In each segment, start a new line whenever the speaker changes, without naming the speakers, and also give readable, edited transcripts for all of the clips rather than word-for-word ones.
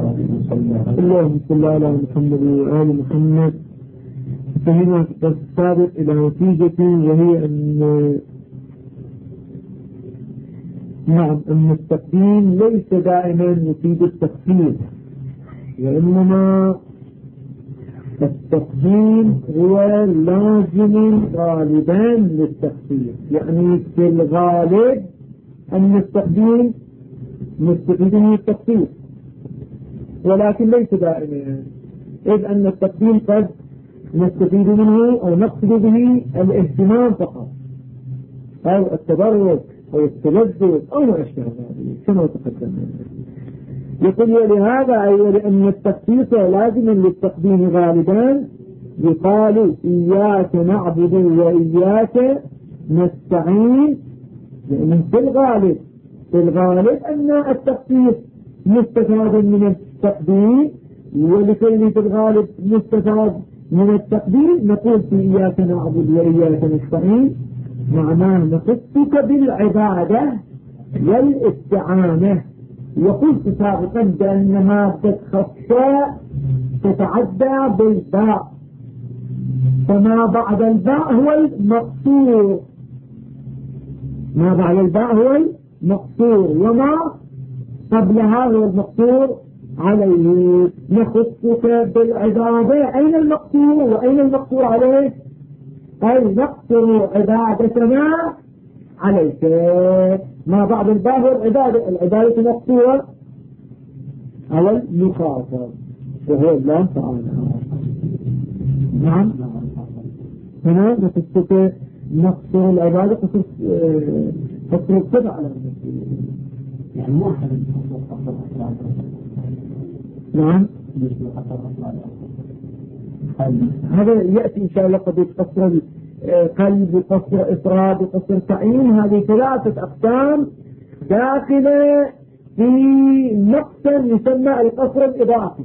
اللهم صل على محمد وآل محمد. انتهينا في الدرس السابق إلى نتيجة وهي أن التقديم ليس دائما يفيد التخفيف، وإنما التقديم هو لازم غالبا للتخفيف. يعني في الغالب أن التقديم مستفيد من التخفيف، ولكن ليس دائما، إذ أن التقديم قد نستفيد منه أو نقصد به الاهتمام فقط أو التبرك أو التلذذ أو ما أشبه ذلك كما تقدم. يقول ولهذا أي ولأن التخصيص لازما للتقديم غالبا يقال إياك نعبد وإياك نستعين، لأن في الغالب أن التخصيص مستفاد من التقديم، ولكونه في الغالب مستفاد من التقديم نقول في إياك نعبد وإياك نستعين معناه نخصك بالعبادة والاستعانة. وقلت سابقا بأن مادة خصة تتعدى بالباء، فما بعد الباء هو المقصور، ما بعد الباء هو المقصور وما قبلها هو المقصور عليه. نخصك بالعبادة، أين المقصور وأين المقصور عليه؟ أي نقصر عبادتنا عليك. ما بعد الباء هو العبادة مقصورة على المخاطب وهو الله تعالى. نعم هنا نخصك نقصر العبادة قصر السبع على المسؤول، يعني مو أحد نعم هذا يأتي إن شاء الله قد قصر قلب وقصر إفراد وقصر تعيين. هذه ثلاثة أقسام داخلة في مقسم يسمى القصر الإضافي.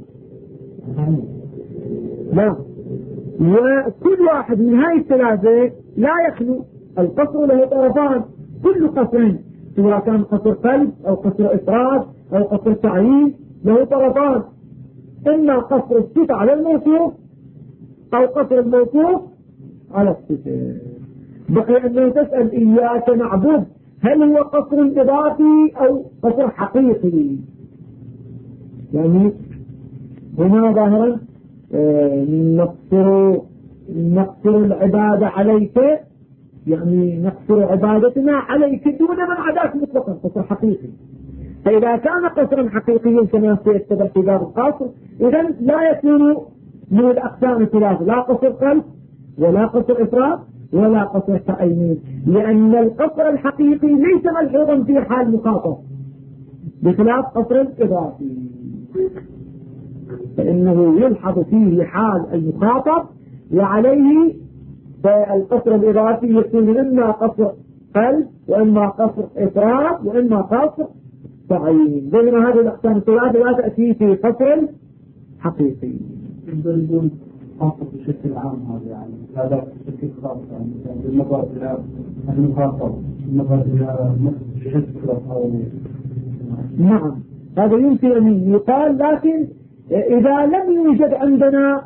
لا، وكل واحد من هاي الثلاثة لا يخلو. القصر له طرفان، كل قصر سواء كان قصر قلب أو قصر إفراد أو قصر تعيين له طرفان، إما قصر الصفة على الموصوف أو قصر الموصوف على الصفة. بقي أنه تسأل إياك نعبد هل هو قصر إضافي أو قصر حقيقي؟ يعني هنا ظاهرا نقصر العبادة عليك، يعني نقصر عبادتنا عليك دون من عداك مطلقا، قصر حقيقي. فإذا كان قصرا حقيقيا كما سيتبع في باب القصر، إذن لا يكون من الأقسام الثلاثة، لا قصر قلب ولا قصر إفراد ولا قصر تعيين، لأن القصر الحقيقي ليس ملحوظا في حال مخاطب بخلاف قصر الإضافي، فإنه يلحظ فيه حال المخاطب، وعليه فالقصر الإضافي يكون إما قصر قلب وإما قصر إفراد وإما قصر تعيين. بينما هذه الأقسام الثلاثة لا تأتي في قصر حقيقي.
يقول خاصة بشكل عام هذا، يعني هذا بشكل خاص، يعني بالنظر إلى المخاطب، بالنظر إلى بشكل خاص.
نعم هذا يمكن أن يقال، لكن إذا لم يوجد عندنا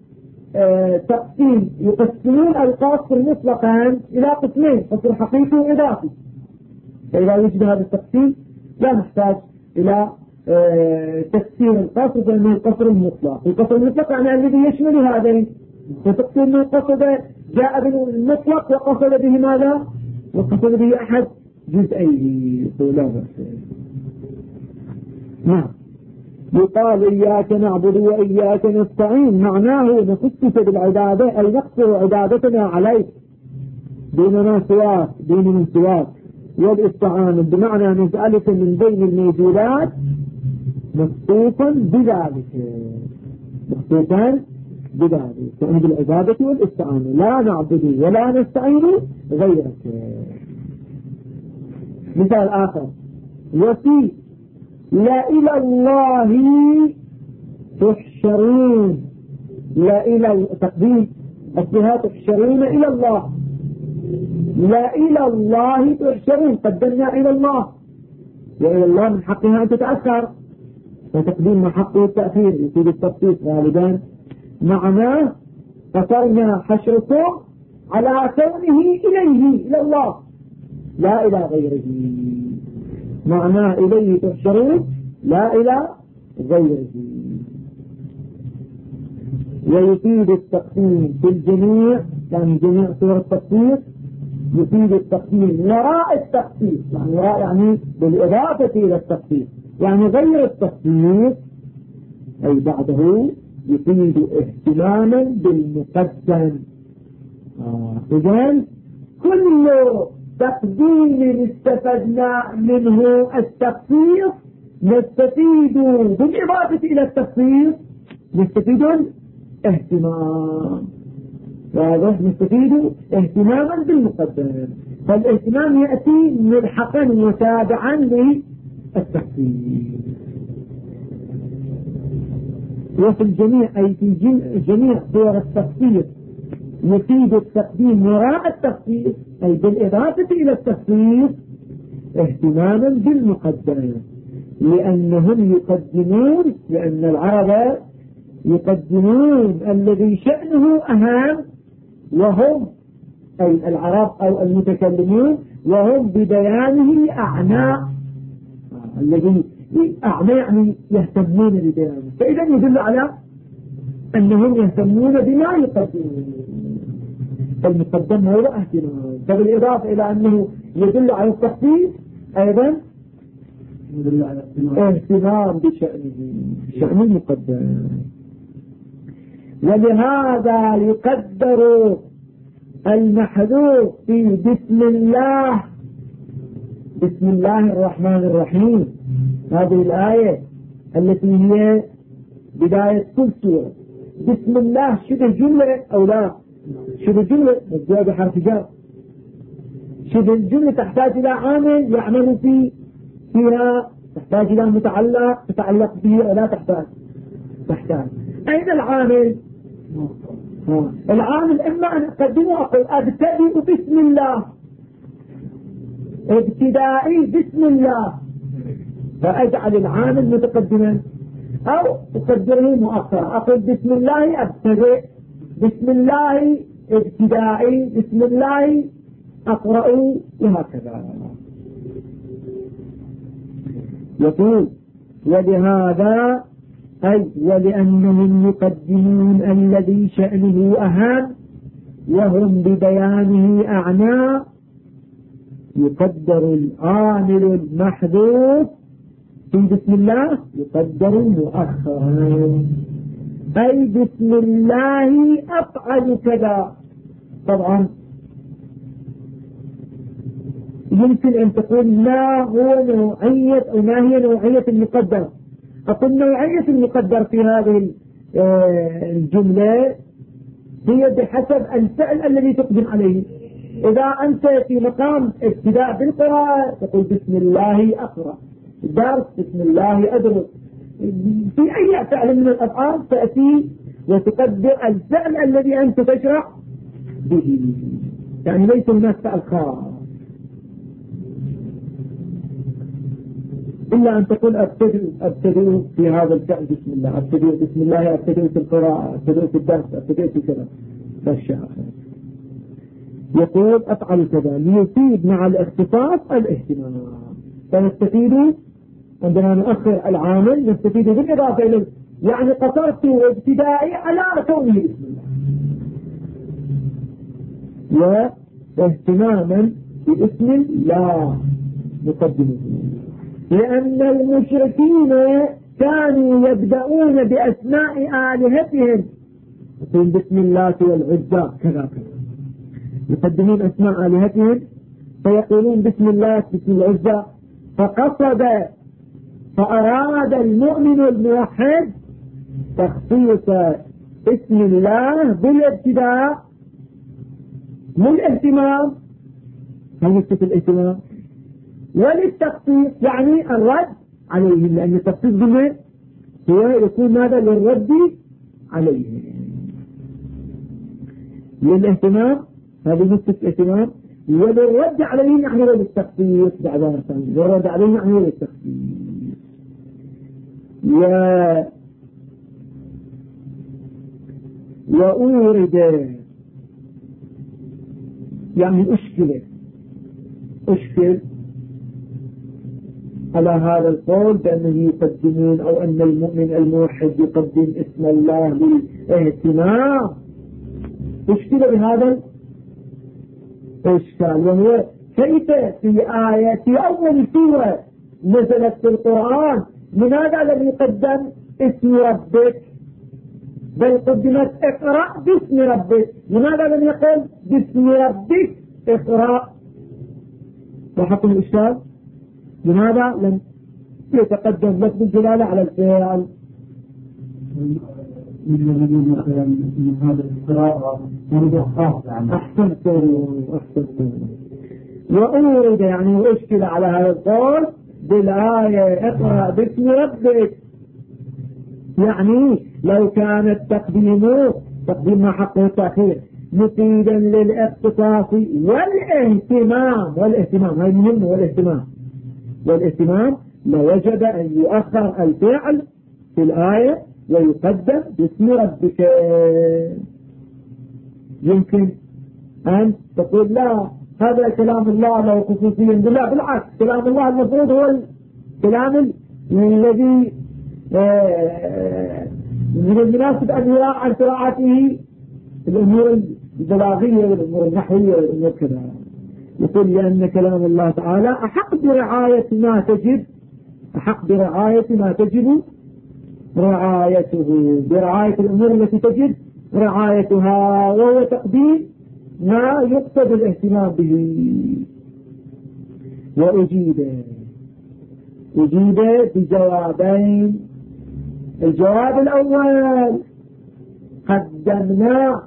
تقسيم يقسمون القصر مطلقا إلى قسمين، قصر حقيقي وإضافي، فإذا وجد هذا التقسيم لا نحتاج إلى تفسير القصر بأنه القصر المطلق. القصر المطلق يعني الذي يشمل هذين، فتقسيم القصر جاء بالمطلق وقصد به ماذا؟ وقصد به أحد جزئيه. لا بأس. نعم يقال إياك نعبد وإياك نستعين، معناه نخصك بالعبادة أي نقصر عبادتنا عليك دون من سواك، والاستعانة بمعنى نسألك من بين الموجودات مخصوصا بذلك، فإن بالعبادة والاستعانة لا نعبد ولا نستعين غيرك. مثال آخر وفي لا إلى الله تحشرون، لا إلى تقديم أصلها تحشرون إلى الله، لا إلى الله تحشرون قدمنا إلى الله، وإلى الله من حقها أن تتأثر، وتقديم ما حقه التأخير يفيد التخصيص غالبا. معنى قصرنا حشركم على كونه إليه إلى الله لا إلى غيره، معنى إليه تحشرون لا إلى غيره. ويفيد التقديم في الجميع، يعني جميع صور التخصيص يفيد التقديم وراء التخصيص، يعني وراء يعني بالإضافة إلى التخصيص، يعني غير التخصيص أي بعده يفيد اهتماما بالمقدم. إذن كل تقديم استفدنا منه التخصيص نستفيد بالإضافة إلى التخصيص نستفيد اهتمام، واضح؟ نستفيد اهتماما بالمقدم، فالاهتمام يأتي ملحقا وتابعا للتخصيص. وفي الجميع أي في جميع صور التخصيص يفيد التقديم وراء التخصيص أي بالإضافة إلى التخصيص اهتماما بالمقدم، لأنهم يقدمون، لأن العرب يقدمون الذي شأنه أهم، وهم أي العرب أو المتكلمون وهم ببيانه أعنى، الذي أعنى يعني يهتمون ببيانه، فإذا يدل على أنهم يهتمون بما يقدمون، فالمقدم هو اهتمام، فبالإضافة إلى أنه يدل على التخصيص أيضا يدل على اهتمام بشأن المقدم. ولهذا يقدر المحذوف في بسم الله، بسم الله الرحمن الرحيم، هذه الآية التي هي بداية كل سورة. بسم الله شبه جملة أو لا؟ شبه جملة مبدوءة بحرف جر. شبه الجملة تحتاج إلى عامل يعمل فيها، تحتاج إلى متعلق تتعلق به أو لا تحتاج؟ تحتاج. أين العامل؟ العامل إما أن أقدمه أقول أبتدئ بسم الله، ابتدائي بسم الله، فأجعل العامل متقدما، أو أقدره مؤخرا أقول بسم الله أبتدئ، بسم الله ابتدائي، بسم الله أقرأ، وهكذا. يقول ولهذا أي ولأنهم يقدمون الذي شأنه أهم وهم ببيانه أعنى، يقدر العامل المحذوف في بسم الله يقدر مؤخرا، أي بسم الله أفعل كذا. طبعا يمكن أن تقول ما هو نوعية أو ما هي نوعية المقدر. أقول نوعية المقدر في هذه الجملة هي بحسب الفعل الذي تقدم عليه. إذا أنت في مقام ابتداء بالقراءة تقول بسم الله أقرأ، درس بسم الله أدرس، في أي فعل من الأفعال تأتي وتقدر الفعل الذي أنت تشرع به، يعني ليس هناك فعل خاص، إلا أن تقول أبتدئ في هذا الفعل بسم الله، أبتدئ بسم الله، أبتدئ في القراءة، أبتدئ في الدرس، أبتدئ في كذا، فالشيء يقول أفعل كذا ليفيد مع الاختصاص الاهتمام. فنستفيد عندما نؤخر العامل نستفيد بالإضافة إليه، يعني قصرت ابتدائي على كونه بسم الله، واهتماما باسم الله مقدمه، لأن المشركين كانوا يبدأون بأسماء آلهتهم، يقول بسم الله والعزى كذا كذا، يقدمون أسماء آلهتهم فيقولون بسم الله بسم العزى، فقصد فأراد المؤمن الموحد تخصيص اسم الله بالابتداء للاهتمام، هنكتب الاهتمام، وللتخصيص يعني الرد عليهم، لأن التخصيص بالله هو يكون ماذا؟ للرد عليهم، للاهتمام هذه نكتة الاهتمام، وللرد عليهم يعني للتخصيص بعد ثاني، للرد عليهم يعني للتخصيص. وأورد يعني أشكل على هذا القول بأنه يقدمون أو أن المؤمن الموحد يقدم اسم الله للاهتمام. أشكل بهذا الإشكال، وهو كيف في آية في أول سورة نزلت في القرآن لماذا لم يقدم اسم ربك بل قدمت اقرأ باسم ربك؟ لماذا لم يقل باسم ربك اقرأ؟ وحكم الإشكال لماذا لم يتقدم لفظ الجلالة على الفعل؟
مثلا من هذا القراءة موضوع خاص يعني.
أحسنت. وأورد يعني أشكل على هذا القول بالآية اقرأ باسم ربك، يعني لو كان التقديم ما حقه التأخير مفيدا للاختصاص والاهتمام هاي مهمة، والاهتمام لوجب أن يؤخر الفعل في الآية ويقدم باسم ربك. يمكن أن تقول لا هذا كلام الله له خصوصيا، لا بالعكس، كلام الله المفروض هو الكلام الذي من المناسب أن يراعى قراءته الأمور البلاغية والأمور النحوية والأمور كذا. يقول لأن كلام الله تعالى أحق برعاية ما تجب رعايته، برعاية الأمور التي تجب رعايتها، وهو تقديم ما يقصد الاهتمام به. وأجيب بجوابين. الجواب الأول قدمنا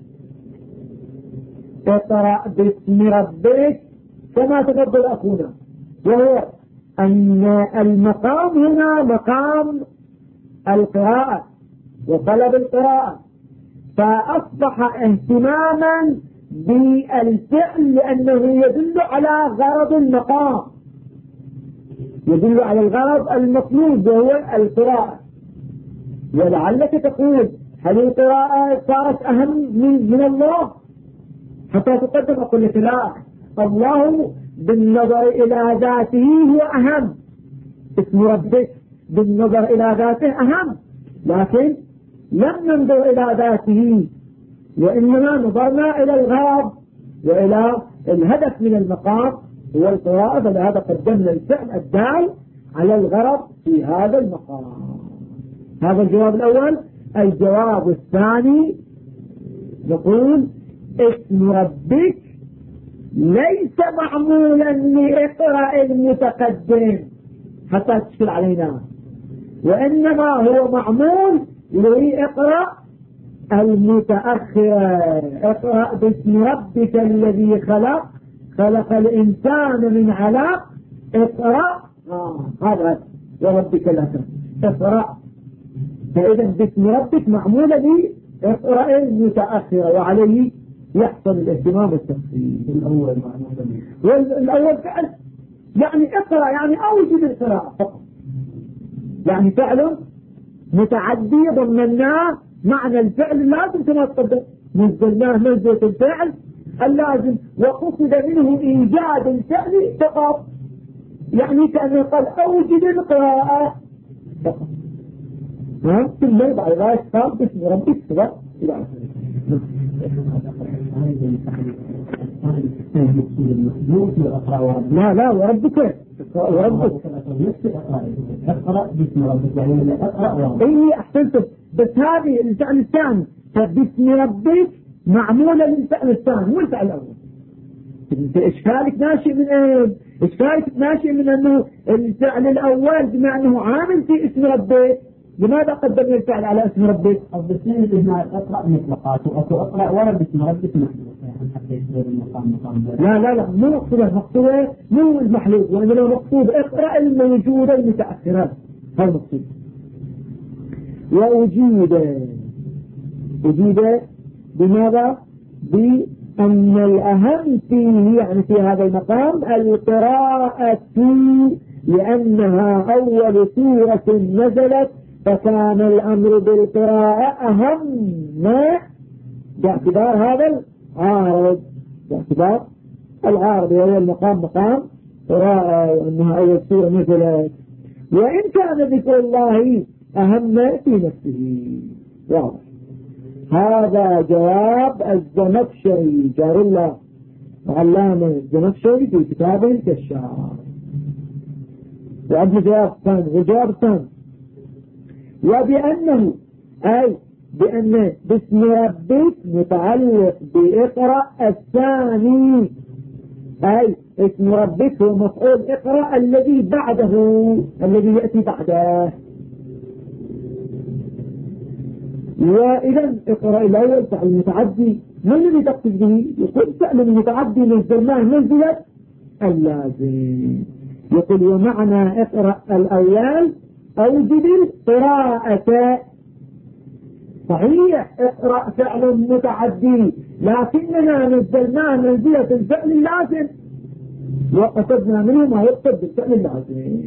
اقرأ باسم ربك كما تفضل أخونا، وهو أن المقام هنا مقام القراءة وطلب القراءة، فأصبح اهتماما بالفعل لأنه يدل على غرض المقام، يدل على الغرض المطلوب وهو القراءة. ولعلك تقول هل القراءة صارت أهم من الله حتى تقدم؟ أقول لك لا، الله بالنظر إلى ذاته هو أهم، اسم ربك بالنظر إلى ذاته أهم، لكن لم ننظر إلى ذاته وإنما نظرنا إلى الغرض وإلى الهدف من المقام هو القراءة، فلهذا قدمنا الفعل الدال على الغرض في هذا المقام. هذا الجواب الأول. الجواب الثاني نقول اسم ربك ليس معمولا لإقراء المتقدم حتى تشكل علينا، وإنما هو معمول لإقراء المتأخر. اقرأ باسم ربك الذي خلق الإنسان من علق، اقرأ هذا وربك الأكرم اقرأ. فإذا باسم ربك معمولة لإقراء المتأخر، وعليه يحصل الاهتمام والتفصيل. والأول فعل يعني اقرأ يعني أوجد القراءة فقط، يعني فعل متعدي ضمناه معنى الفعل لازم كما تقدم، نزلناه منزلة الفعل اللازم، وقصد منه إيجاد الفعل فقط، يعني كأنه قال أوجد القراءة فقط. ثم بعد ذلك قال باسم ربك فقط إلى آخره. لا وربك
اقرأ باسم ربك يعني اقرأ
اي احسنت، بس هذه الفعل الثاني، فباسم ربك معمولة للفعل الثاني مو الفعل الأول. إشكالك ناشئ من ايه؟ إشكالك ناشئ من أنه الفعل الأول بما أنه عامل في اسم ربك، لماذا قدمنا الفعل على اسم ربك؟
الضسين اللي اقرأ مطلقات واقرأ ورا باسم ربك محلوق يعني حتى يصير المقام
لا مو مقصودة مو المحلوق، وإنما مقصود اقرأ الموجودة المتأخرات، هذا المقصود. وأجيب بماذا؟ بأن الأهم فيه يعني في هذا المقام القراءة لأنها أول سورة نزلت فكان الأمر بالقراءة أهم باعتبار هذا العارض، باعتبار العارض وهو المقام مقام قراءة وأنها أول سورة نزلت، وإن كان ذكر الله أهم في نفسه. واضح. هذا جواب الزمخشري جار الله علامة الزمخشري في كتابه الكشاف. وعندنا جواب ثاني، والجواب الثاني وبأنه أي بأن باسم ربك متعلق بإقرأ الثاني، أي اسم ربك هو مفعول اقرأ الذي بعده، الذي يأتي بعده. وإذا اقرأ الأول فعل المتعدي من الذي تقصد به؟ يقول فعل المتعدي نزلناه منزلة اللازم. يقول ومعنى اقرأ الأول أوجد القراءة. صحيح اقرأ فعل متعدي لكننا نزلناه منزلة الفعل اللازم وقصدنا منه ما يقصد بالفعل اللازم،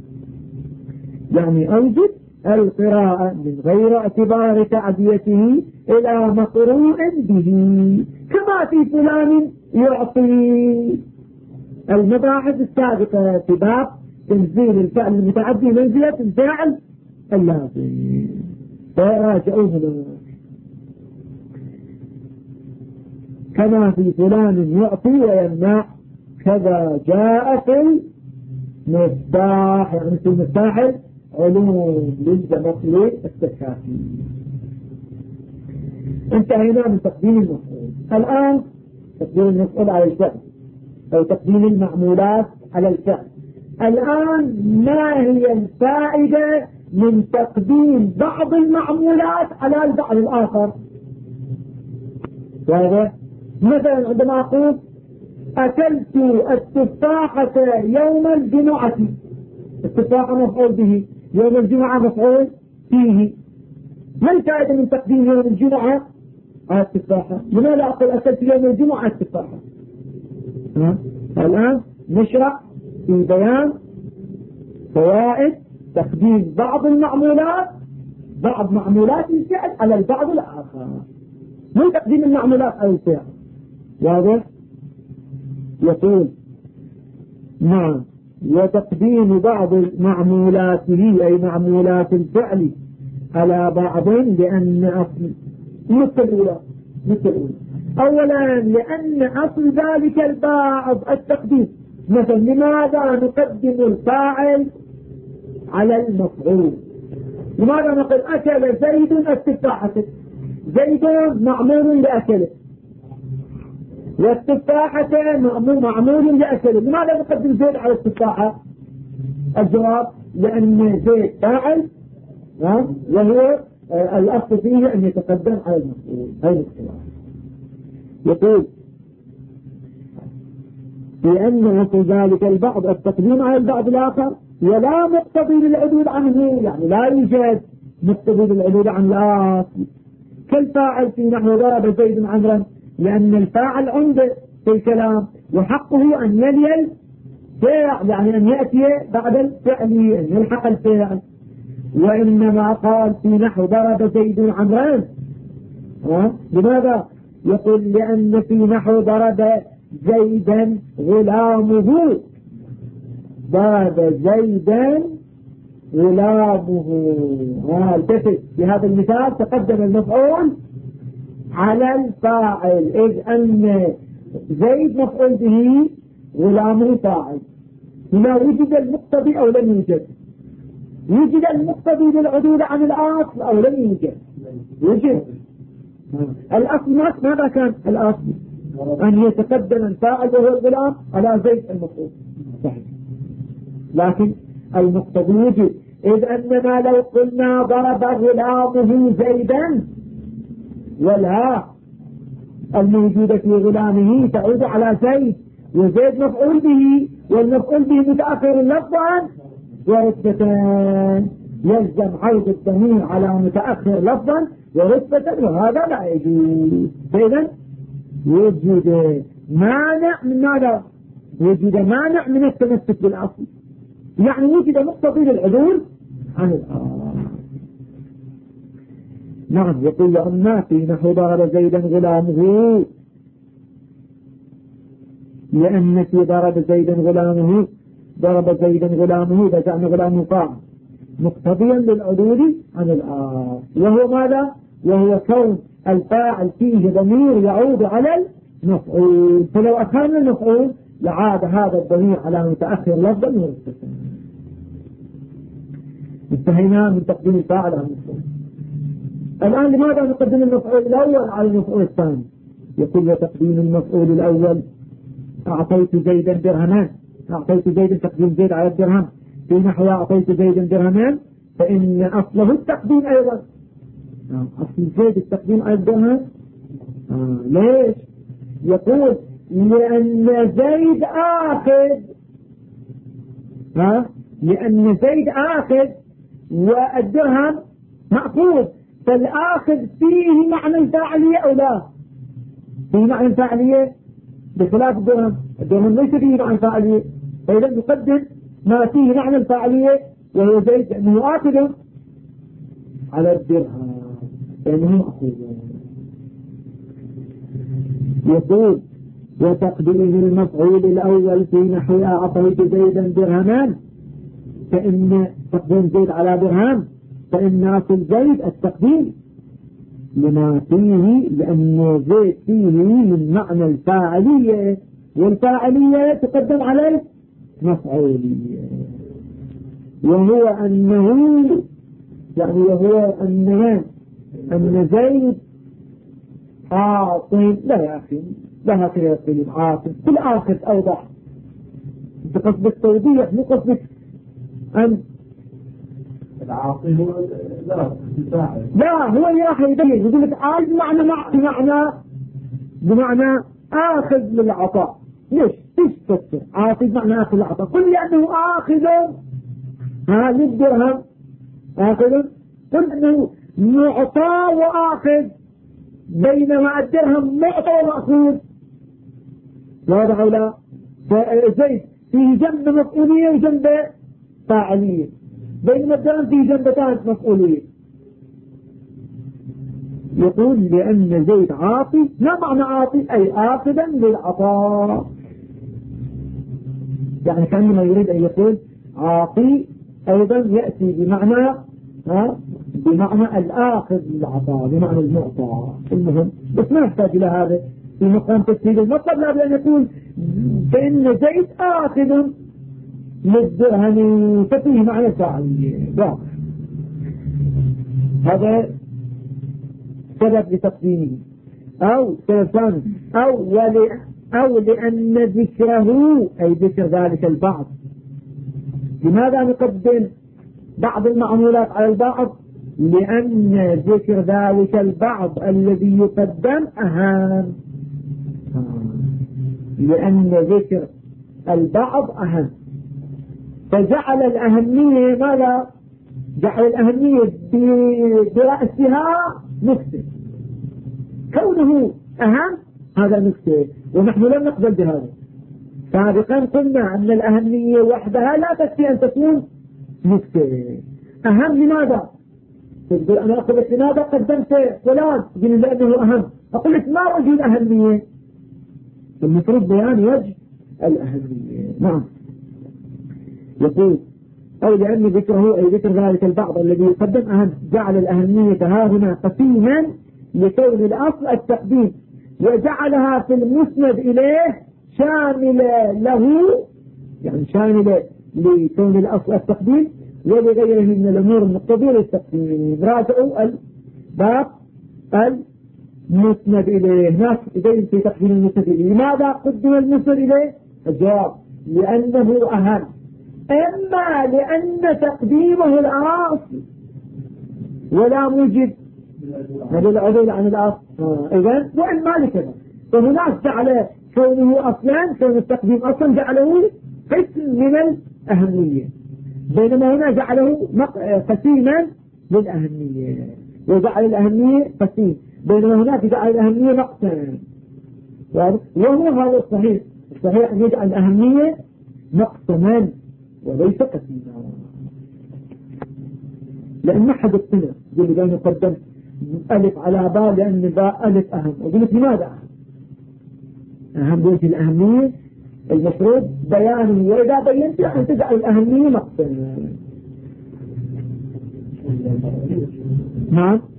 يعني أوجد القراءة من غير اعتبار تعديته إلى مقروء به، كما في فلان يعطي. المباحث السابقة في باب تنزيل الفعل المتعدي منزلة الفعل اللازم فراجعوه كما في فلان يعطي ويمنع، كذا جاء في المفتاح، يعني في المفتاح علوم للزمخشري السكافي. انتهينا من تقديم المفعول. الآن تقديم المفعول على الفعل أو تقديم المعمولات على الفعل. الآن ما هي الفائدة من تقديم بعض المعمولات على البعض الآخر؟ واضح؟ مثلا عندما أقول أكلت التفاحة يوم الجمعة، التفاحة مفعول به، يوم الجمعة مفعول فيه. ما الفائدة من تقديم يوم الجمعة على التفاحة؟ لماذا أقول أكلت يوم الجمعة على التفاحة؟ الآن نشرع في بيان فوائد تقديم بعض المعمولات، بعض معمولات الفعل على البعض الآخر، من تقديم المعمولات على الفعل. واضح؟ يقول نعم وتقديم بعض معمولاته أي معمولات الفعل على بعض لأن أصل مثل أولا لأن أصل ذلك البعض التقديم. مثلا لماذا نقدم الفاعل على المفعول؟ لماذا نقول أكل زيد التفاحة؟ زيد معمول لأكله والتفاحة معمول لأكله، لماذا نقدم زيد على التفاحة؟ الجواب لأن زيد فاعل وهو الأصل فيه أن يتقدم على المفعول. هذا الاختلاف. يقول لأن في ذلك البعض التقديم على البعض الآخر ولا مقتضي للعدول عنه، يعني لا يوجد مقتضي للعدول عن الآخر. كالفاعل في نحو ضرب زيد عمرا، لأن الفاعل عنده في الكلام وحقه أن يلي الفعل، يعني أن يأتي بعد الفعل أن يلحق الفعل. وإنما قال في نحو ضرب زيد عمرا لماذا؟ يقول لأن في نحو ضرب زيدا غلامه، ضرب زيدا غلامه. التفت في هذا المثال تقدم المفعول على الفاعل، إذ أن زيد مفعول به غلامه فاعل. هنا وجد المقتضي أو لم يوجد؟ وجد المقتضي للعدول عن الأصل أو لم يوجد؟ وجد. الأصل ماذا كان؟ الأصل أن يتقدم الفاعل وهو الغلام على زيد المفعول، صحيح. لكن المقتضي وجد، إذ أننا لو قلنا ضرب غلامه زيدا والهاء الموجودة في غلامه تعود على زيد، وزيد مفعول به والمفعول به متأخر لفظا ورتبة، يلزم عود الضمير على متأخر لفظا ورتبة، وهذا لا يجوز. فإذا وجد مانع من ماذا؟ وجد مانع من التمسك بالأصل، يعني وجد مقتضي للعدول عن الآخر. نعم. يقول أما في نحو ضرب زيدا غلامه، لأن في ضرب زيدا غلامه، ضرب زيدا غلامه إذا كان غلامه فاعل مقتضيا للعدول عن الآخر، وهو ماذا؟ وهو كون الفاعل فيه ضمير يعود على المفعول، فلو أخرنا المفعول لعاد هذا الضمير على متأخر لفظا ومتصل. انتهينا من تقديم الفاعل على المفعول. الآن لماذا نقدم المفعول الأول على المفعول الثاني؟ يقول وتقديم المفعول الأول أعطيت زيدا درهمان، أعطيت زيدا تقديم زيد على الدرهم، في نحو أعطيت زيدا درهمان فإن أصله التقديم أيضا، أصل زيد التقديم على الدرهم. ليش؟ يقول لأن زيد آخذ، لأن زيد آخذ والدرهم مأخوذ، فالآخذ فيه معنى الفاعلية أو لا؟ فيه معنى الفاعلية بخلاف الدرهم، الدرهم ليس فيه معنى الفاعلية، فإذا نقدم ما فيه معنى الفاعلية وهو زيد لأنه آخذ على الدرهم لأنه مأخوذ. يقول وتقديم المفعول الأول في نحو أعطيت زيدا درهمان، فإن تقديم زيد على درهم فإن أصل زيد التقديم لما فيه، لأن زيد فيه من معنى الفاعلية، والفاعلية تقدم على المفعولية، وهو أنه يعني وهو أن زيد عاطل. لا يا أخي لا هكذا يقول عاطل، كل آخر أوضح بقصد التوضيح مو قصدك أن
العاطل هو
لا هو اللي راح يبين يقول لك بمعنى آخذ للعطاء. ليش تفسر عاطل بمعنى آخذ للعطاء؟ قل لأنه آخذ للدرهم، آخذ قل أنه معطى وآخذ، بينما الدرهم معطى ومأخوذ. واضح أو لا؟ فزيد فيه جنب مفعولية وجنب فاعلية، بينما الدرهم فيه جنبتان مفعولية. يقول لأن زيد عاطي، ما معنى عاطي؟ أي آخذا للعطاء، يعني كأنما يريد أن يقول عاطي أيضا يأتي بمعنى بمعنى الآخذ للعطاء، بمعنى المعطى. المهم بس ما يحتاج إلى هذا في مقام تسهيل المطلب، لا بأن يقول فإن زيد آخذ للدرهم ففيه معنى الفاعلية. هذا سبب لتقديمه. أو سبب ثاني أو لأن ذكره أي ذكر ذلك البعض. لماذا نقدم بعض المعمولات على البعض؟ لأن ذكر ذلك البعض الذي يقدم أهم، لأن ذكر البعض أهم، فجعل الأهمية ماذا؟ جعل الأهمية برأسها نكتة، كونه أهم هذا نكتة، ونحن لم نقبل بهذا. سابقا قلنا أن الأهمية وحدها لا تكفي أن تكون نكتة. أهم لماذا؟ تقول أنا أقولت لماذا قدمت فلان؟ تقول لأنه أهم. أقول لك ما وجه الأهمية؟ المفروض بيان وجه الأهمية. نعم. يقول أو لأن ذكره أي ذكر ذلك البعض الذي يقدم أهم، جعل الأهمية ها هنا قسيما لكون الأصل التقديم، وجعلها في المسند إليه شاملة له، يعني شاملة لكون الأصل التقديم ولغيره من الأمور المقتضية للتقديم. راجعوا الباب المسند إليه، هناك إذن في تقديم المسند إليه. لماذا قدم المسند إليه؟ الجواب لأنه أهم، إما لأن تقديمه الأصل ولا موجد للعدول عن الأصل، إذن وإما لكذا. فهناك جعل كونه أصلا، كون التقديم أصلا جعله قسم من الأهمية، بينما هنا جعله قسيما للأهمية، وجعل الأهمية قسيم، بينما هناك جعل الأهمية مقسم. وهو هذا الصحيح، الصحيح أن يجعل الأهمية مقسما وليس قسيما، لأن ما حد اقتنع يقول لي قدمت ألف على باء لأن باء ألف أهم. وقلت لماذا أهم؟ قلت الأهمية المفروض بيانه، وإذا بينت أن تجعل الأهمية مقصدا. نعم،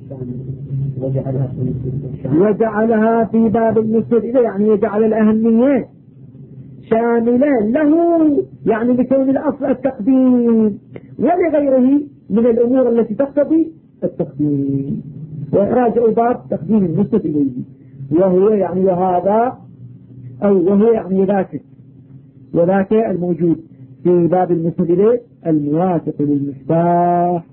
وجعلها في باب المسند إليه، يعني يجعل الأهمية شاملة له، يعني بكون الأصل التقديم ولغيره من الأمور التي تقتضي التقديم. وراجع باب تقديم المسند إليه، وهو يعني هذا أو وهو يعني وذاك الموجود في باب المسند إليه الموافق للمفتاح.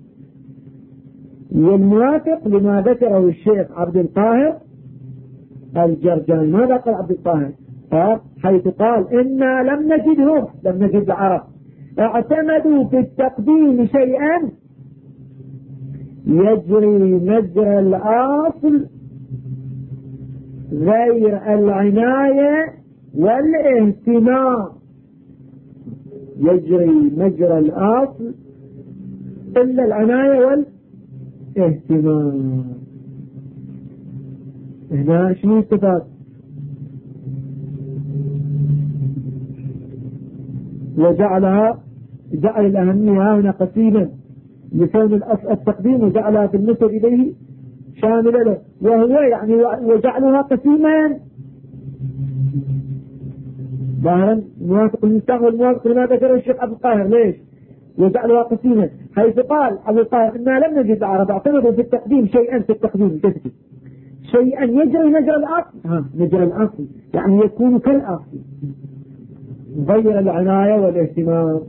والموافق لما ذكره الشيخ عبد القاهر الجرجاني. ماذا قال عبد القاهر؟ قال حيث قال إنا لم نجد العرب اعتمدوا في التقديم شيئا يجري مجرى الأصل غير العناية والاهتمام. يجري مجرى الأصل إلا العناية والاهتمام. هنا شنو استفاد؟ جعل الأهمية هنا قسيما لكون الأصل التقديم، وجعلها في النسب إليه شاملة له، وهو يعني وجعلها قسيما ظاهرا موافق المفتاح والموافق لما ذكر الشيخ عبد القاهر. ليش وجعلها قسيما؟ حيث قال عبد القاهر إنا لم نجد العرب اعتمدوا في التقديم شيئا في التقديم شيئا يجري مجرى الأصل. مجرى الأصل يعني يكون كالأصل غير العناية والاهتمام.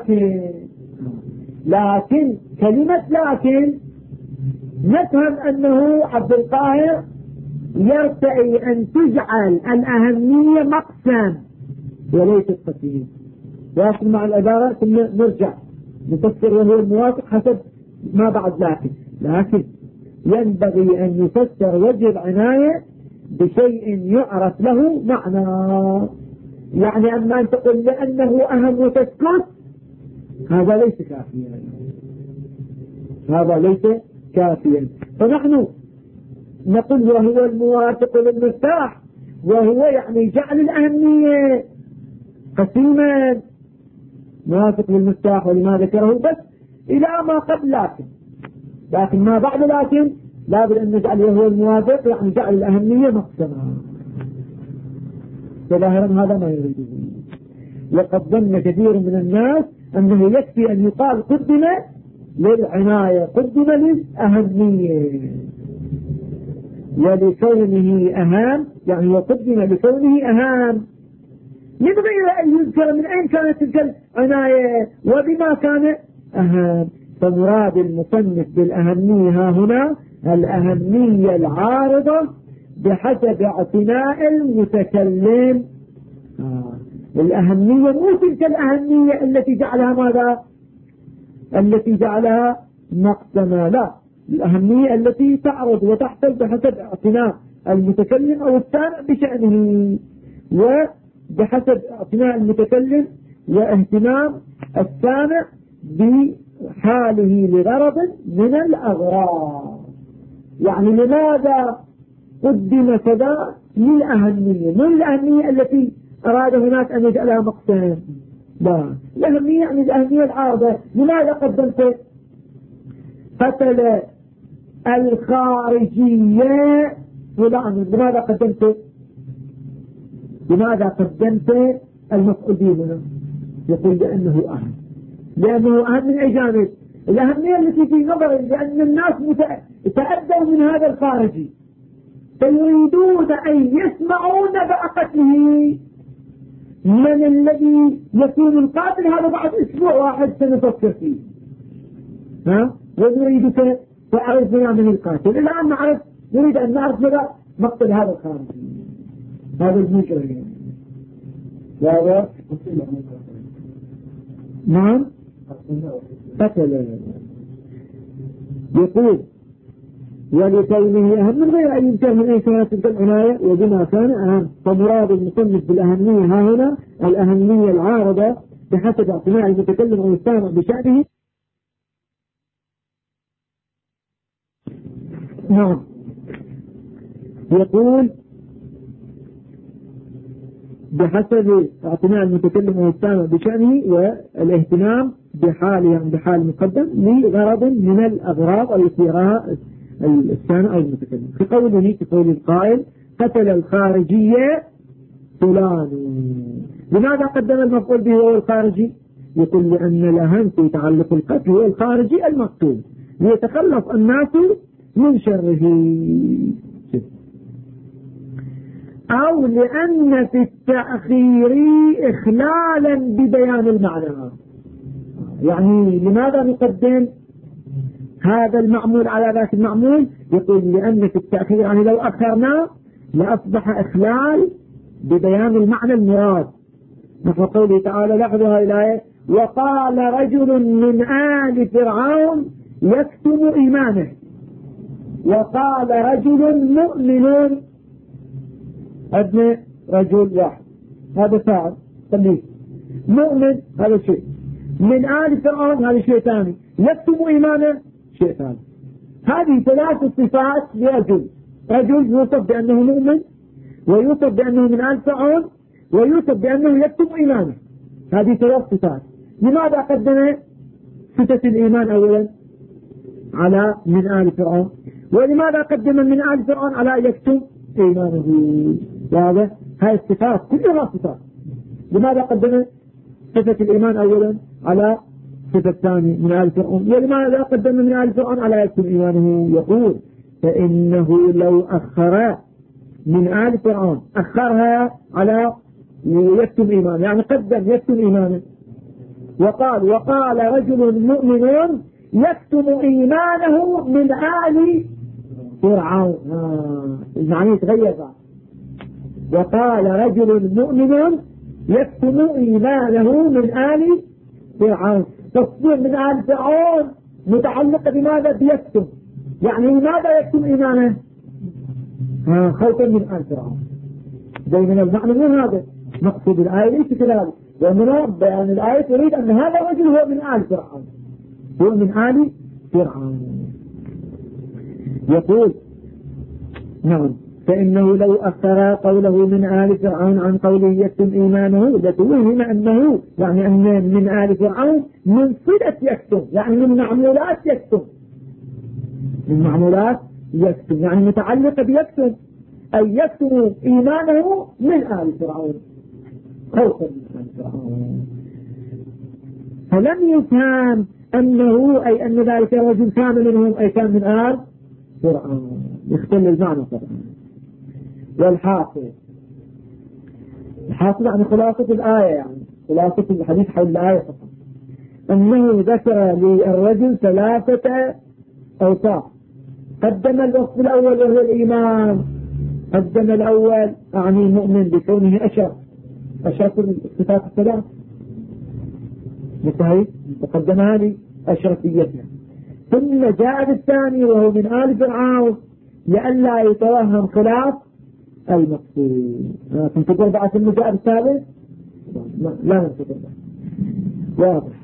لكن كلمة لكن نفهم أنه عبد القاهر يرتئي أن تجعل الأهمية مقسم وليست قسيم. واصل مع العبارة ثم نرجع نفسر وهو الموافق حسب ما بعد. لكن ينبغي أن يفسر وجه العناية بشيء يعرف له معنى. يعني أما أن تقول لأنه أهم وتسكت، هذا ليس كافيا. فنحن نقول وهو الموافق للمفتاح، وهو يعني جعل الأهمية قسيما موافق للمفتاح ولما ذكره، بس إلى ما قبل لكن ما بعد لكن لابد أن نجعل وهو الموافق يعني جعل الأهمية مقسما. فظاهرا هذا ما يريده. وقد ظن كثير من الناس أنه يكفي أن يقال قدم للعناية، قدم للأهمية ولكونه أهم، يعني وقدم لكونه أهم من غير أن يذكر من أين كانت تلك العناية وبما كان أهم. فمراد المصنف بالأهمية ها هنا الأهمية العارضة بحسب اعتناء المتكلم. الأهمية مو تلك الأهمية التي جعلها ماذا؟ التي جعلها مقسمة، لا، الأهمية التي تعرض وتحصل بحسب اعتناء المتكلم أو السامع بشأنه، وبحسب اعتناء المتكلم واهتمام السامع بحاله لغرض من الأغراض. يعني لماذا قدم كذا؟ للأهمية، من الأهمية التي أراد هناك أن يجعلها مقسم، لا، الأهمية يعني الأهمية العارضة. لماذا قدمت قتل الخارجية فلان؟ لماذا قدمت المفعول به هنا؟ يقول لأنه أهم من أي جانب؟ الأهمية التي في نظر لأن الناس تأذوا من هذا الخارجي فيريدون أن يسمعوا نبأ قتله. من الذي يكون القاتل؟ هذا بعد أسبوع واحد سنفكر فيه. ونريدك تعرف من القاتل. الآن نريد أن نعرف ماذا مقتل هذا الخارجي، هذا المجرم. هذا نعم قتل. يقول ولكونه أهم من غير أن ينتهي من أي كانت العناية وبما كان أهم. فمراد المصنف بالأهمية ها هنا الأهمية العارضة بحسب اعتناء المتكلم أو السامع بشأنه. نعم. يقول بحسب اعتناء المتكلم أو السامع بشأنه والاهتمام بحاله عند حال المقدم لغرض من الأغراض التي يراها السامع أو المتكلم. في قوله في قول القائل قتل الخارجية فلان، لماذا قدم المفعول به هو الخارجي؟ يقول لأن الأهم في تعلق القتل هو الخارجي المقتول ليتخلص الناس من شره، أو لأن في التأخير إخلالا ببيان المعنى. يعني لماذا نقدم هذا المعمول على ذاك المعمول؟ يقول لأن في التأخير يعني لو أخرنا لأصبح إخلال ببيان المعنى المراد. نحو قوله تعالى لاحظوا هذه الآية وقال رجل من آل فرعون يكتم إيمانه، وقال رجل مؤمن ابن رجل واحد، هذا فاعل تمييز، مؤمن هذا شيء، من آل فرعون هذا شيء ثاني، يكتم إيمانه شيء ثاني. هذه ثلاث صفات لرجل، رجل يوصف بأنه مؤمن، ويوصف بأنه من آل فرعون، ويوصف بأنه يكتم إيمانه. هذه ثلاث صفات. لماذا قدم صفة الإيمان أولا على من آل فرعون، ولماذا قدم من آل فرعون على يكتم إيمانه؟ واضح؟ هاي الصفات كلها صفات. لماذا قدم صفة الإيمان أولا على صفة الثاني من آل فرعون، ولماذا قدم من آل فرعون على يكتم إيمانه؟ يقول فإنه لو أخر من آل فرعون أخرها على يكتم إيمانه، يعني قدم يكتم إيمانه، وقال رجل مؤمن يكتم إيمانه من آل فرعون. المعنى تغير. وقال رجل مؤمن يكتم إيمانه من آل فرعون. تصدير من آل فرعون متعلقة بماذا؟ بيكتم. يعني لماذا يكتم إيمانه؟ خوفا من آل فرعون. زي من المعنى من هذا مقصود الآية ليس كذلك، ومن بيان الآية تريد أن هذا الرجل هو من آل فرعون، هو من آل فرعون. يقول نعم فإنه لو أخر قوله من آل فرعون عن قوله يكتم إيمانه لتوهم أنه يعني أن من آل فرعون من صلة يكتم، يعني من معمولات يكتم، من معمولات يكتم يعني متعلقة بيكتم، أي يكتم إيمانه من آل فرعون خوفا من آل فرعون. فلم يفهم أنه أي أن ذلك الرجل كان منهم أي كان من آل فرعون، يختل المعنى طبعا. والحاصل يعني خلاصة الآية، يعني خلاصة الحديث حول الآية فقط أنه ذكر للرجل ثلاثة أوصاف. قدم الوصف الأول وهو الإيمان، قدم الأول أعني المؤمن بكونه أشرف الصفات الثلاث متهيئ وقدم هذه أشرفيتها. ثم جاء بالثاني وهو من آل فرعون لئلا يتوهم خلاف المقصود. كنت تقول بعد ثم جاء بالثالث لا ننتظر واضح.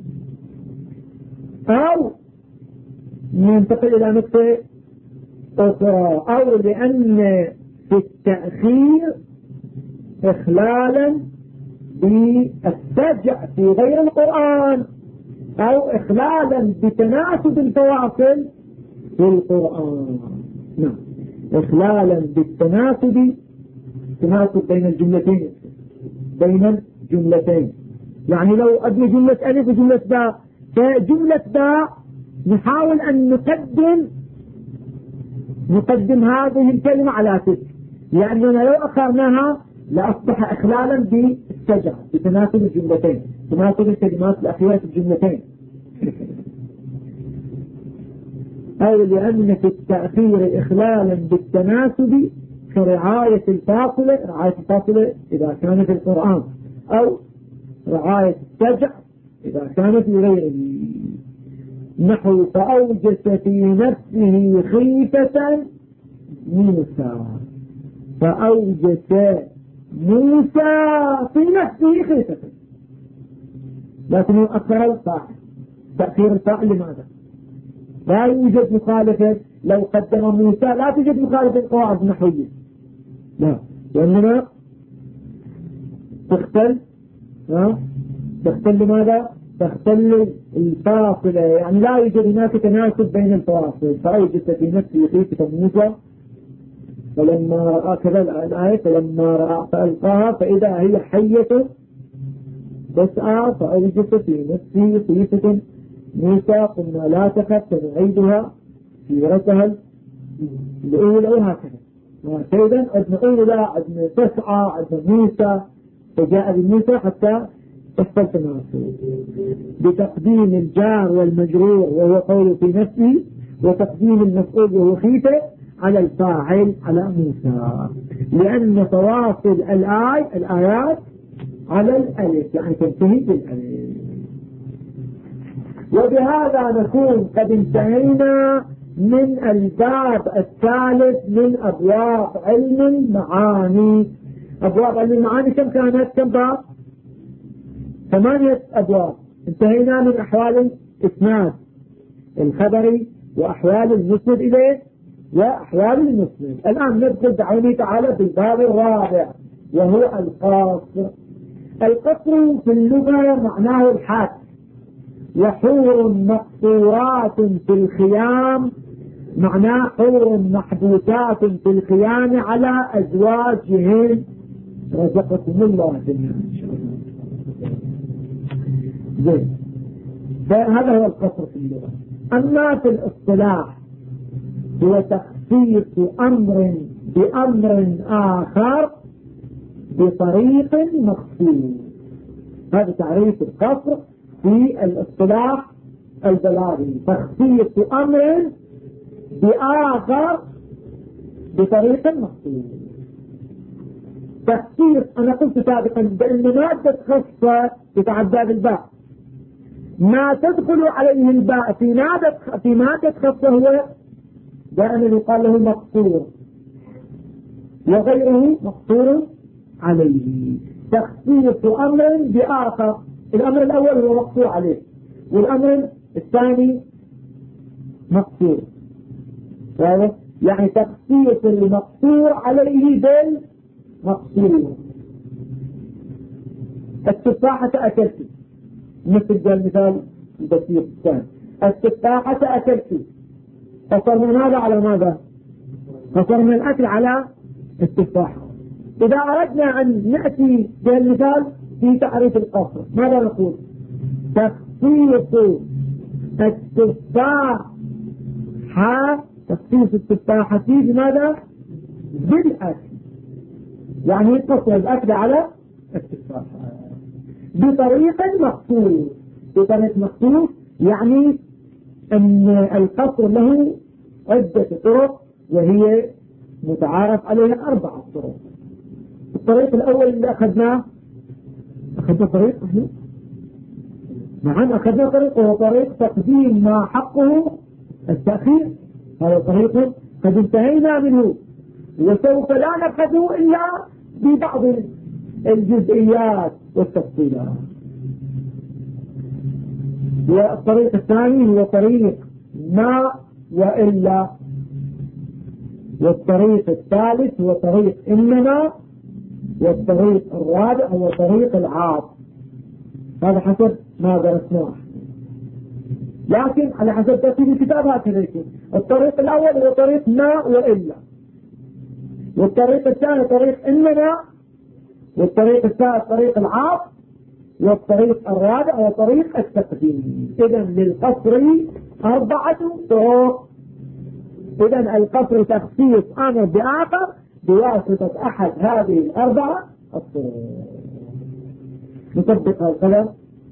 أو ننتقل إلى نقطة أخرى، أو لأن في التأخير إخلالا بالسجع في غير القرآن، أو إخلالا بتناسب الفواصل في القرآن. نعم إخلالا بالتناسب، تناسب بين الجملتين، بين الجملتين. يعني لو أبني جملة ألف وجملة باء، فجملة باء نحاول أن نقدم هذه الكلمة على تلك، لأننا لو أخرناها لأصبح إخلالا بالسجع بتناسب الجملتين، تناسب الكلمات الأخيرة في الجملتين. أو لأن في التأخير إخلالا بالتناسب كرعاية الفاصلة، رعاية الفاصلة إذا كانت في القرآن، أو رعاية السجع إذا كانت في غيره. نحو فأوجس في نفسه خيفة موسى، فأوجس موسى في نفسه خيفة، لكن أخر الفاعل. تأخير الفاعل لماذا؟ لا يوجد مخالفة. لو قدم موسى لا توجد مخالفة القواعد النحوية، لا، وإنما تختل لماذا؟ تختل الفاصلة، يعني لا يوجد هناك تناسب بين الفواصل. فأوجدت في نفسي خيفة موسى فلما رأى كذا الآية فلما رأى فألقاها فإذا هي حية تسعى فأوجدت في نفسي خيفة موسى قلنا لا تخف فنعيدها سيرتها الأولى وهكذا. فإذا نقول لا عندنا تسعى عندنا موسى فجاء بموسى حتى تحصل تناسب بتقديم الجار والمجرور وهو قول في نفسه وتقديم المفعول وهو خيفة على الفاعل على موسى، لأن فواصل الآيات على الألف يعني تنتهي بالألف. وبهذا نكون قد انتهينا من الباب الثالث من أبواب علم المعاني. أبواب علم المعاني كم كانت؟ كم باب؟ 8 أبواب. انتهينا من أحوال الإسناد الخبري وأحوال المسند إليه وأحوال المسند. الآن ندخل بعونه تعالى في الباب الرابع وهو القصر. القصر في اللغة معناه الحد، وحور مقصورات في الخيام معناه حور محبوسات في الخيام على أزواجهن رزقكم الله جميعا إن شاء الله. زين، فهذا هو القصر في اللغة. أما في الاصطلاح هو تخصيص أمر بأمر آخر بطريق مخصوص. هذا تعريف القصر في الاصطلاح البلاغي، تخصيص أمر بآخر بطريق مخصوص. تخصيص أنا قلت سابقا بأن مادة خاصة تتعدى بالباء، ما تدخل عليه الباء في مادة خاصة هو دائما يقال له مقصور وغيره مقصور عليه. تخصيص أمر بآخر، الأمر الأول هو مقصور عليه والأمر الثاني مقصور، يعني تخصيص المقصور عليه بالمقصور. التفاحة أكلت، مثل المثال البسيط الثاني، التفاحة أكلت، قصرنا ماذا على ماذا؟ قصرنا الأكل على التفاحة. إذا أردنا أن نأتي بالمثال في تعريف القصر ماذا نقول؟ تخصيص التفاحة بماذا؟ بالأكل، يعني قصر الأكل على التفاحة بطريق مخصوص. بطريق مخصوص يعني أن القصر له عدة طرق وهي متعارف عليها 4 طرق. الطريق الأول اللي أخذنا طريق نعم أخذنا طريق، وهو طريق تقديم ما حقه التأخير. هذا طريق قد انتهينا منه وسوف لا نأخذه إلا ببعض الجزئيات والتفصيلات. والطريق الثاني هو طريق ما وإلا، والطريق الثالث هو طريق إنما، والطريق الرابع هو طريق العاط. هذا حسب ما درسناه، لكن على حسب ترتيب الكتاب هكذا يكون. الطريق الأول هو طريق ما وإلا، والطريق الثاني طريق إنما، والطريق الثالث طريق العاط، والطريق الرابع هو طريق التقديم. إذا للقصر 4 طرق. إذا القصر تخصيص أمر بآخر بواسطة أحد هذه 4 الطرق. نطبق الكلام.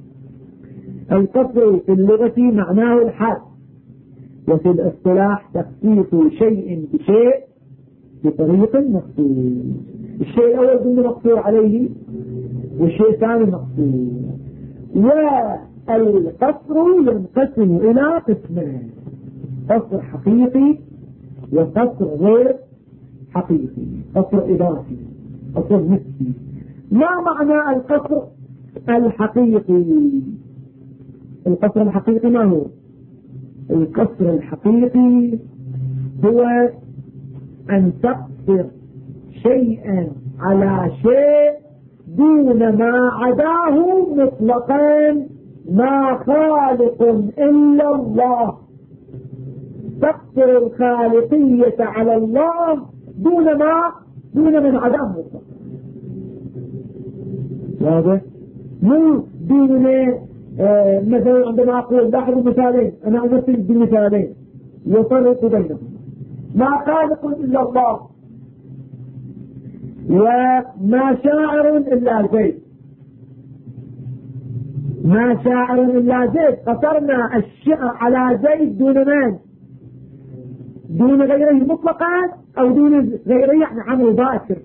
القصر في اللغة معناه الحد، وفي الاصطلاح تخصيص شيء بشيء بطريق مخصوص. الشيء الأول قلنا مقصور عليه، والشيء الثاني مقصور. والقصر ينقسم إلى قسمين: قصر حقيقي وقصر غير حقيقي، قصر إضافي، قصر نسبي. ما معنى القصر الحقيقي؟ القصر الحقيقي ما هو؟ القصر الحقيقي هو أن تقصر شيئا على شيء دون ما عداه مطلقا، ما خالق إلا الله. تقصر الخالقية على الله دون من عداه مطلقا. واضح؟ مو دون مثلا عندما أقول لاحظوا مثالين، أنا أمثل بمثالين يفرق بينهم. ما خالق إلا الله، وما شاعر إلا زيد. ما شاعر إلا زيد قصرنا الشعر على زيد دون من؟ دون غيره مطلقا، أو دون غيره يعني عمرو باكر.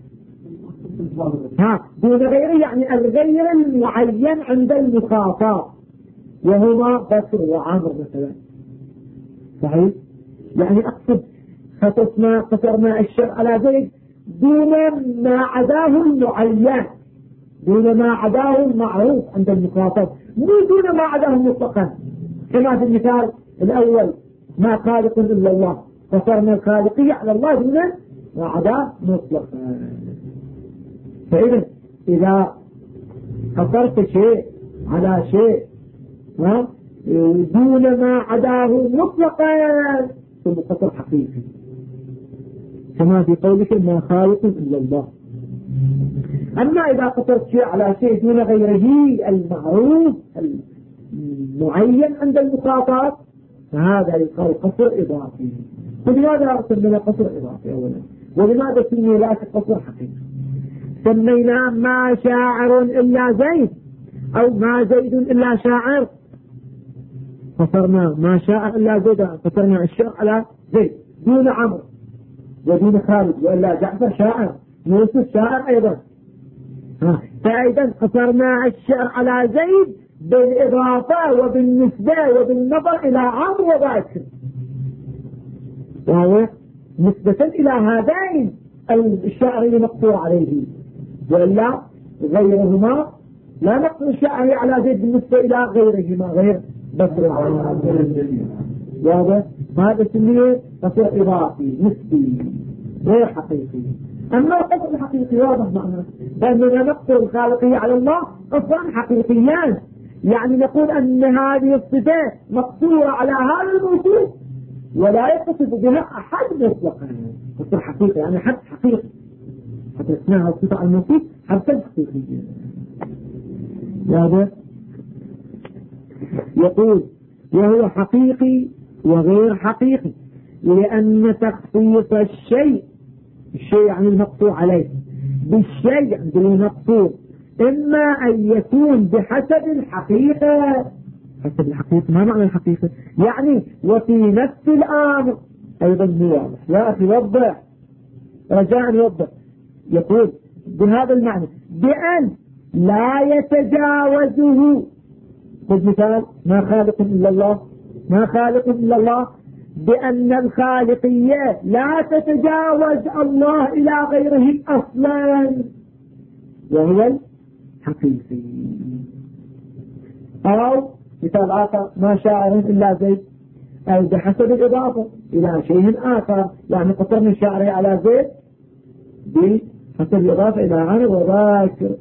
دون غيره يعني الغير المعين عند المخاطب، وهما بكر وعمر مثلا. صحيح؟ يعني أقصد قصرنا الشعر على زيد دون ما عداه المعين، دون ما عداه المعروف عند المخاطب، مو دون ما عداه مطلقا. كما في المثال الأول ما خالق إلا الله، قصرنا الخالقية على الله دون ما عداه مطلقا. فإذا إذا قصرت شيء على شيء دون ما عداه مطلقا ثم قصر حقيقي، كما في قولك ما خالق إلا الله. أما إذا قصرت شيء على شيء دون غيره المعروف المعين عند المخاطب فهذا يقال قصر إضافي. ولماذا سمينا قصر إضافي أولا؟ ولماذا سمي لا قصر حقيقي؟ سمينا ما شاعر إلا زيد أو ما زيد إلا شاعر، قصرنا ما شاعر إلا زيد، قصرنا الشعر على زيد دون عمرو ودون خالد، وإلا جعفر شاعر، يوسف شاعر أيضا. فأيضا قصرنا الشعر على زيد بالإضافة وبالنسبة وبالنظر إلى عمرو وبكر، وهو نسبة إلى هذين الشاعرين مقصور عليه، وإلا غيرهما لا نقصر الشاعر على زيد بالنسبة إلى غيرهما غير بكر وعمرو. واضح؟ هذا سميه قصر إضافي نسبي غير حقيقي. أما القصر الحقيقي واضح معنا بأننا نقصر الخالقية على الله قصرا حقيقيان، يعني نقول أن هذه الصفات مقصورة على هذا الموصوف ولا يتصف بها أحد مطلقا. قصر حقيقي يعني حد حقيقي، حتى اسمها الصفة الموصوف حد حقيقي. هذا يقول وهو حقيقي وغير حقيقي، لأن تخصيص الشيء يعني المقصور عليه بالشيء بالمقصور إما أن يكون بحسب الحقيقة. حسب الحقيقة ما معنى الحقيقة؟ يعني وفي نفس الأمر أيضا واضح. يا أخي وضح، رجاء وضح. يقول بهذا المعنى بأن لا يتجاوزه. خذ مثال ما خالق إلا الله، ما خالق إلا الله بأن الخالقية لا تتجاوز الله إلى غيره أصلا، وهو الحقيقي. أو مثال آخر ما شاعر إلا زيد، أي بحسب الإضافة إلى شيء آخر، يعني قصرنا الشاعر على زيد بحسب الإضافة إلى عمرو وبكر.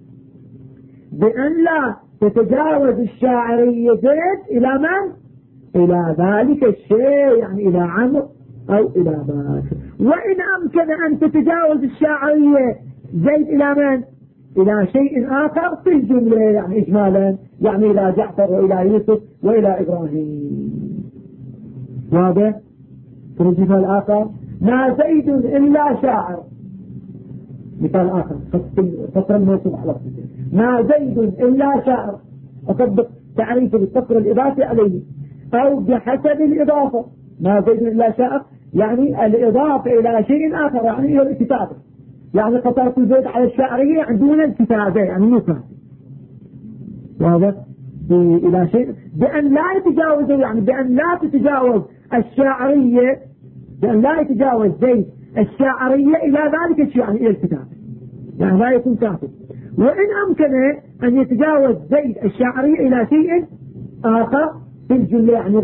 بأن لا تتجاوز الشاعرية زيد إلى من؟ إلى ذلك الشيء، يعني إلى عمرو أو إلى بكر. وإن أمكن أن تتجاوز الشاعرية زيد إلى من؟ إلى شيء آخر في الجملة، يعني إجمالا، يعني إلى جعفر وإلى يوسف وإلى إبراهيم. واضح؟ في المثال الآخر ما زيد إلا شاعر. مثال آخر فصل الموصوف على الصفة ما زيد إلا شاعر، أطبق تعريف الفصل الإضافي عليه. أو بحسب الإضافة ما زيد إلا شاعر، يعني الإضافة إلى شيء آخر، يعني إلى الكتابة، يعني قصرت زيد على الشاعرية دون الكتابة، يعني مو كاتب. واضح؟ إلى شيء بأن لا يتجاوز، يعني بأن لا تتجاوز الشاعرية، بأن لا يتجاوز زيد الشاعرية إلى ذلك الشيء، يعني إلى الكتابة، يعني لا يكون كاتب. وإن أمكن أن يتجاوز زيد الشاعرية إلى شيء آخر في الجملة يعني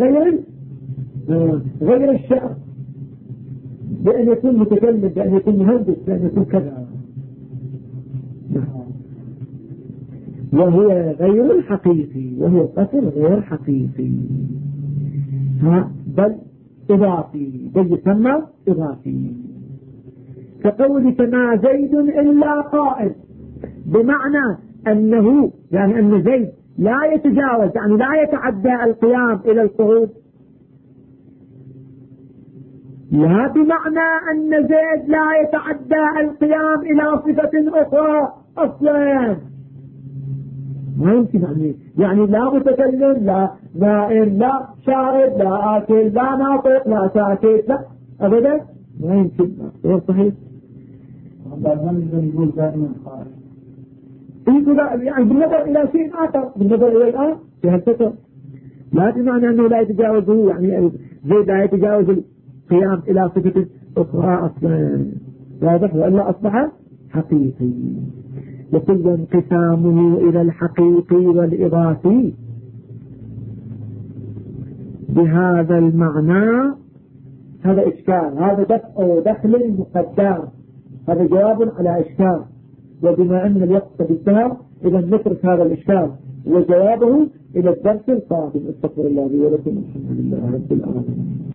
غير الشعر، بأن يكون متكلم، بأن يكون مهندس، بأن يكون كذا، وهو غير الحقيقي، وهو قصر غير حقيقي، بل إضافي، بل يسمى إضافي، كقولك ما زيد إلا قائد، بمعنى أنه يعني أن زيد لا يتجاوز، يعني لا يتعدى القيام إلى القعود، لا بمعنى أن زيد لا يتعدى القيام إلى صفة أخرى أصلا، ما يمكن يعني لا متكلم، لا نائم، لا شارب، لا آكل، لا ناطق، لا ساكت، لا أبدا، ما يمكن، غير صحيح.
يقول دائما قائل،
يعني بالنظر إلى شيء آخر، بالنظر إلى الآن في هالفترة، لا بمعنى أنه لا يتجاوزه، يعني زيد لا يتجاوز القيام إلى صفة أخرى أصلا، واضح، وإلا أصبح حقيقي. وكل انقسامه إلى الحقيقي والإضافي بهذا المعنى، هذا إشكال، هذا دخل مقدار، هذا جواب على إشكال، وبما أن الوقت بالسهر إذا نترك هذا الإشكال وجوابه إلى الدرس القادم. استغفر الله لي ولكم، الحمد لله رب العالمين.